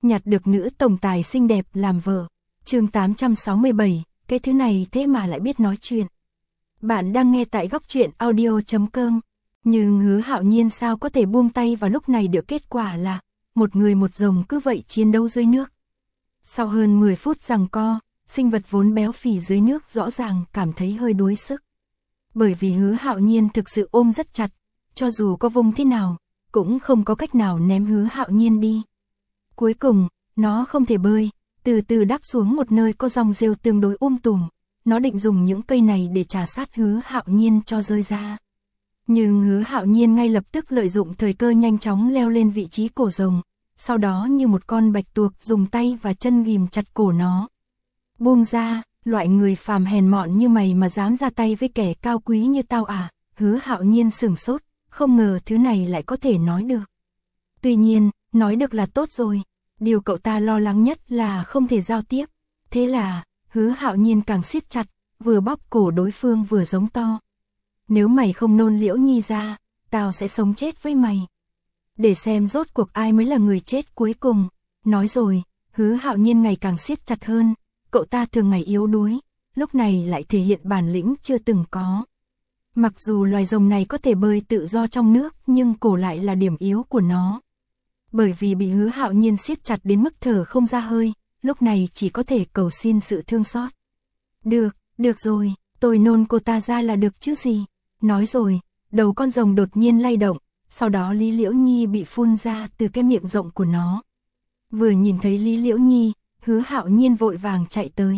nhặt được nữ tổng tài xinh đẹp làm vợ. Chương 867, cái thứ này thế mà lại biết nói chuyện. Bạn đang nghe tại góc truyện audio.com. Nhưng Hứa Hạo Nhiên sao có thể buông tay vào lúc này được, kết quả là một người một rồng cứ vậy chiến đấu dưới nước. Sau hơn 10 phút giằng co, sinh vật vốn béo phì dưới nước rõ ràng cảm thấy hơi đuối sức. Bởi vì Hứa Hạo Nhiên thực sự ôm rất chặt, cho dù có vung thế nào, cũng không có cách nào ném Hứa Hạo Nhiên đi. Cuối cùng, nó không thể bơi, từ từ đáp xuống một nơi có dòng rêu tương đối tùm. Nó định dùng những cây này để trà sát Hứa Hạo Nhiên cho rơi ra. Nhưng Hứa Hạo Nhiên ngay lập tức lợi dụng thời cơ nhanh chóng leo lên vị trí cổ rồng, sau đó như một con bạch tuộc dùng tay và chân ghìm chặt cổ nó. Buông ra, loại người phàm hèn mọn như mày mà dám ra tay với kẻ cao quý như tao à? Hứa Hạo Nhiên sửng sốt, không ngờ thứ này lại có thể nói được. Tuy nhiên, nói được là tốt rồi, điều cậu ta lo lắng nhất là không thể giao tiếp. Thế là, Hứa Hạo Nhiên càng siết chặt, vừa bóp cổ đối phương vừa giống to. Nếu mày không nôn Liễu Nhi ra, tao sẽ sống chết với mày. Để xem rốt cuộc ai mới là người chết cuối cùng. Nói rồi, Hứa Hạo Nhiên ngày càng siết chặt hơn, cậu ta thường ngày yếu đuối, lúc này lại thể hiện bản lĩnh chưa từng có. Mặc dù loài rồng này có thể bơi tự do trong nước, nhưng cổ lại là điểm yếu của nó. Bởi vì bị Hứa Hạo Nhiên siết chặt đến mức thở không ra hơi, lúc này chỉ có thể cầu xin sự thương xót. Được rồi, tôi nôn cô ta ra là được chứ gì. Nói rồi, đầu con rồng đột nhiên lay động, sau đó Lý Liễu Nhi bị phun ra từ cái miệng rộng của nó. Vừa nhìn thấy Lý Liễu Nhi, Hứa Hạo Nhiên vội vàng chạy tới.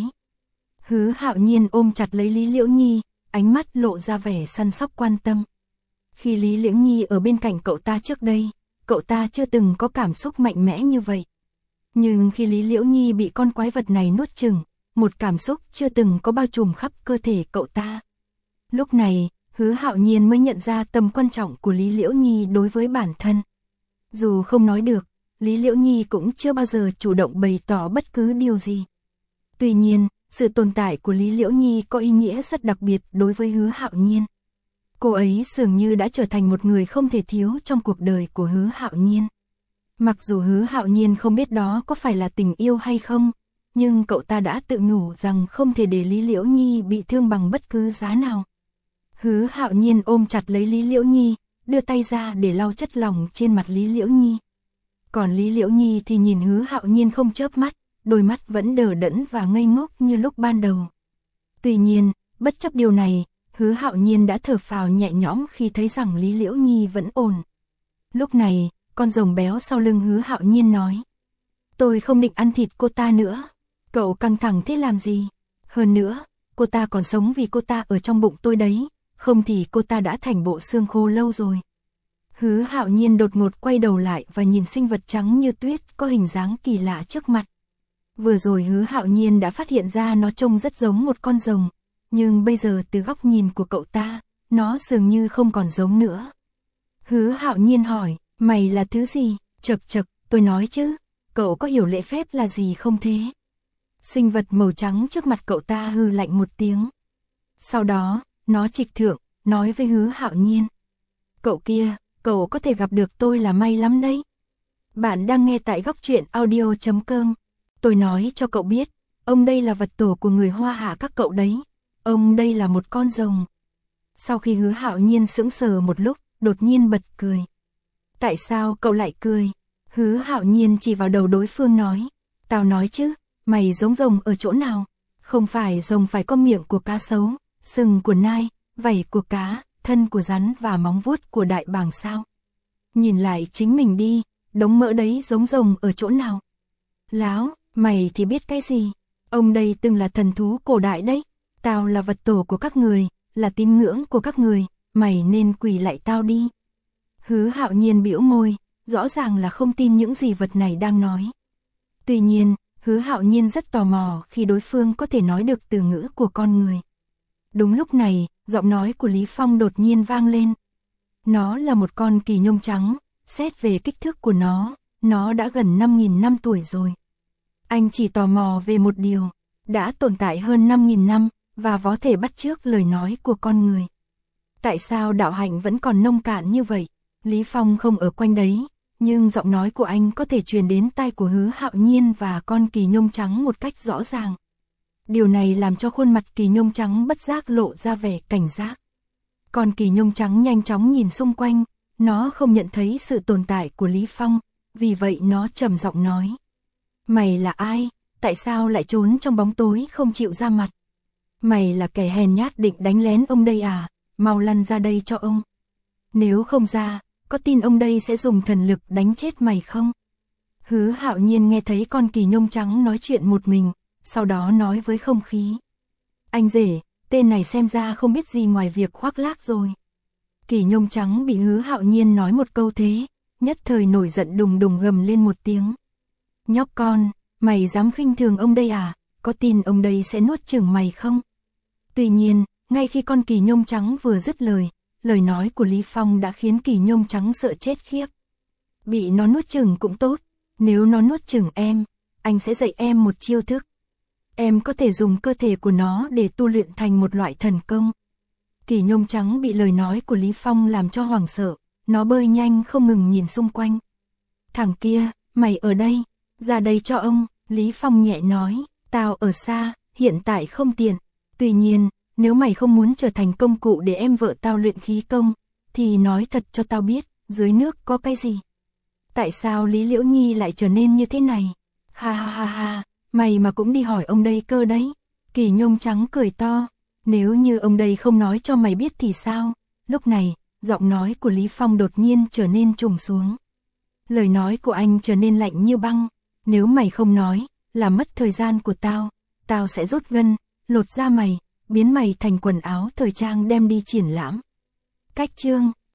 Hứa Hạo Nhiên ôm chặt lấy Lý Liễu Nhi, ánh mắt lộ ra vẻ săn sóc quan tâm. Khi Lý Liễu Nhi ở bên cạnh cậu ta trước đây, cậu ta chưa từng có cảm xúc mạnh mẽ như vậy. Nhưng khi Lý Liễu Nhi bị con quái vật này nuốt chửng, một cảm xúc chưa từng có bao trùm khắp cơ thể cậu ta. Lúc này, Hứa Hạo Nhiên mới nhận ra tầm quan trọng của Lý Liễu Nhi đối với bản thân. Dù không nói được, Lý Liễu Nhi cũng chưa bao giờ chủ động bày tỏ bất cứ điều gì. Tuy nhiên, sự tồn tại của Lý Liễu Nhi có ý nghĩa rất đặc biệt đối với Hứa Hạo Nhiên. Cô ấy dường như đã trở thành một người không thể thiếu trong cuộc đời của Hứa Hạo Nhiên. Mặc dù Hứa Hạo Nhiên không biết đó có phải là tình yêu hay không, nhưng cậu ta đã tự nhủ rằng không thể để Lý Liễu Nhi bị thương bằng bất cứ giá nào. Hứa Hạo Nhiên ôm chặt lấy Lý Liễu Nhi, đưa tay ra để lau chất lỏng trên mặt Lý Liễu Nhi. Còn Lý Liễu Nhi thì nhìn Hứa Hạo Nhiên không chớp mắt, đôi mắt vẫn đờ đẫn và ngây ngốc như lúc ban đầu. Tuy nhiên, bất chấp điều này, Hứa Hạo Nhiên đã thở phào nhẹ nhõm khi thấy rằng Lý Liễu Nhi vẫn ổn. Lúc này, con rồng béo sau lưng Hứa Hạo Nhiên nói: "Tôi không định ăn thịt cô ta nữa. Cậu căng thẳng thế làm gì? Hơn nữa, cô ta còn sống vì cô ta ở trong bụng tôi đấy, không thì cô ta đã thành bộ xương khô lâu rồi." Hứa Hạo Nhiên đột ngột quay đầu lại và nhìn sinh vật trắng như tuyết có hình dáng kỳ lạ trước mặt. Vừa rồi Hứa Hạo Nhiên đã phát hiện ra nó trông rất giống một con rồng, nhưng bây giờ từ góc nhìn của cậu ta, nó dường như không còn giống nữa. Hứa Hạo Nhiên hỏi: "Mày là thứ gì?" Chậc, tôi nói chứ, cậu có hiểu lễ phép là gì không thế?" Sinh vật màu trắng trước mặt cậu ta hừ lạnh một tiếng. Sau đó, nó trịch thượng, nói với Hứa Hạo Nhiên: "Cậu kia, cậu có thể gặp được tôi là may lắm đấy." Bạn đang nghe tại góc truyện audio.com. Tôi nói cho cậu biết, ông đây là vật tổ của người Hoa Hạ các cậu đấy. Ông đây là một con rồng. Sau khi Hứa Hạo Nhiên sững sờ một lúc, đột nhiên bật cười. "Tại sao cậu lại cười?" Hứa Hạo Nhiên chỉ vào đầu đối phương nói: "Tao nói chứ, mày giống rồng ở chỗ nào? Không phải rồng phải có miệng của cá sấu, sừng của nai, vảy của cá, thân của rắn và móng vuốt của đại bàng sao? Nhìn lại chính mình đi, đống mỡ đấy giống rồng ở chỗ nào?" "Láo, mày thì biết cái gì? Ông đây từng là thần thú cổ đại đấy. Tao là vật tổ của các người, là tín ngưỡng của các người, mày nên quỳ lại tao đi." Hứa Hạo Nhiên bĩu môi, rõ ràng là không tin những gì vật này đang nói. Tuy nhiên, Hứa Hạo Nhiên rất tò mò khi đối phương có thể nói được từ ngữ của con người. Đúng lúc này, giọng nói của Lý Phong đột nhiên vang lên. Nó là một con kỳ nhông trắng, xét về kích thước của nó đã gần 5.000 năm tuổi rồi. Anh chỉ tò mò về một điều, đã tồn tại hơn 5.000 năm, và có thể bắt chước lời nói của con người. Tại sao đạo hạnh vẫn còn nông cạn như vậy? Lý Phong không ở quanh đấy, nhưng giọng nói của anh có thể truyền đến tai của Hứa Hạo Nhiên và con kỳ nhung trắng một cách rõ ràng. Điều này làm cho khuôn mặt kỳ nhung trắng bất giác lộ ra vẻ cảnh giác. Con kỳ nhung trắng nhanh chóng nhìn xung quanh, nó không nhận thấy sự tồn tại của Lý Phong, vì vậy nó trầm giọng nói. Mày là ai? Tại sao lại trốn trong bóng tối không chịu ra mặt? Mày là kẻ hèn nhát định đánh lén ông đây à? Mau lăn ra đây cho ông. Nếu không ra, có tin ông đây sẽ dùng thần lực đánh chết mày không? Hứa Hạo Nhiên nghe thấy con kỳ nhung trắng nói chuyện một mình, sau đó nói với không khí. Anh rể, tên này xem ra không biết gì ngoài việc khoác lác rồi. Kỳ nhung trắng bị Hứa Hạo Nhiên nói một câu thế, nhất thời nổi giận đùng đùng gầm lên một tiếng. Nhóc con, mày dám khinh thường ông đây à? Có tin ông đây sẽ nuốt chửng mày không? Tuy nhiên, ngay khi con kỳ nhung trắng vừa dứt lời nói của Lý Phong đã khiến kỳ nhung trắng sợ chết khiếp. Bị nó nuốt chửng cũng tốt, nếu nó nuốt chửng em, anh sẽ dạy em một chiêu thức. Em có thể dùng cơ thể của nó để tu luyện thành một loại thần công. Kỳ nhung trắng bị lời nói của Lý Phong làm cho hoảng sợ, nó bơi nhanh không ngừng nhìn xung quanh. Thằng kia, mày ở đây, ra đây cho ông, Lý Phong nhẹ nói, tao ở xa, hiện tại không tiện. Tuy nhiên, nếu mày không muốn trở thành công cụ để em vợ tao luyện khí công, thì nói thật cho tao biết, dưới nước có cái gì? Tại sao Lý Liễu Nhi lại trở nên như thế này? Ha ha ha ha, mày mà cũng đi hỏi ông đây cơ đấy. Kỳ nhung trắng cười to, nếu như ông đây không nói cho mày biết thì sao? Lúc này, giọng nói của Lý Phong đột nhiên trở nên trùng xuống. Lời nói của anh trở nên lạnh như băng, nếu mày không nói, là mất thời gian của tao sẽ rút gân, lột da mày, biến mày thành quần áo thời trang đem đi triển lãm. Cách chương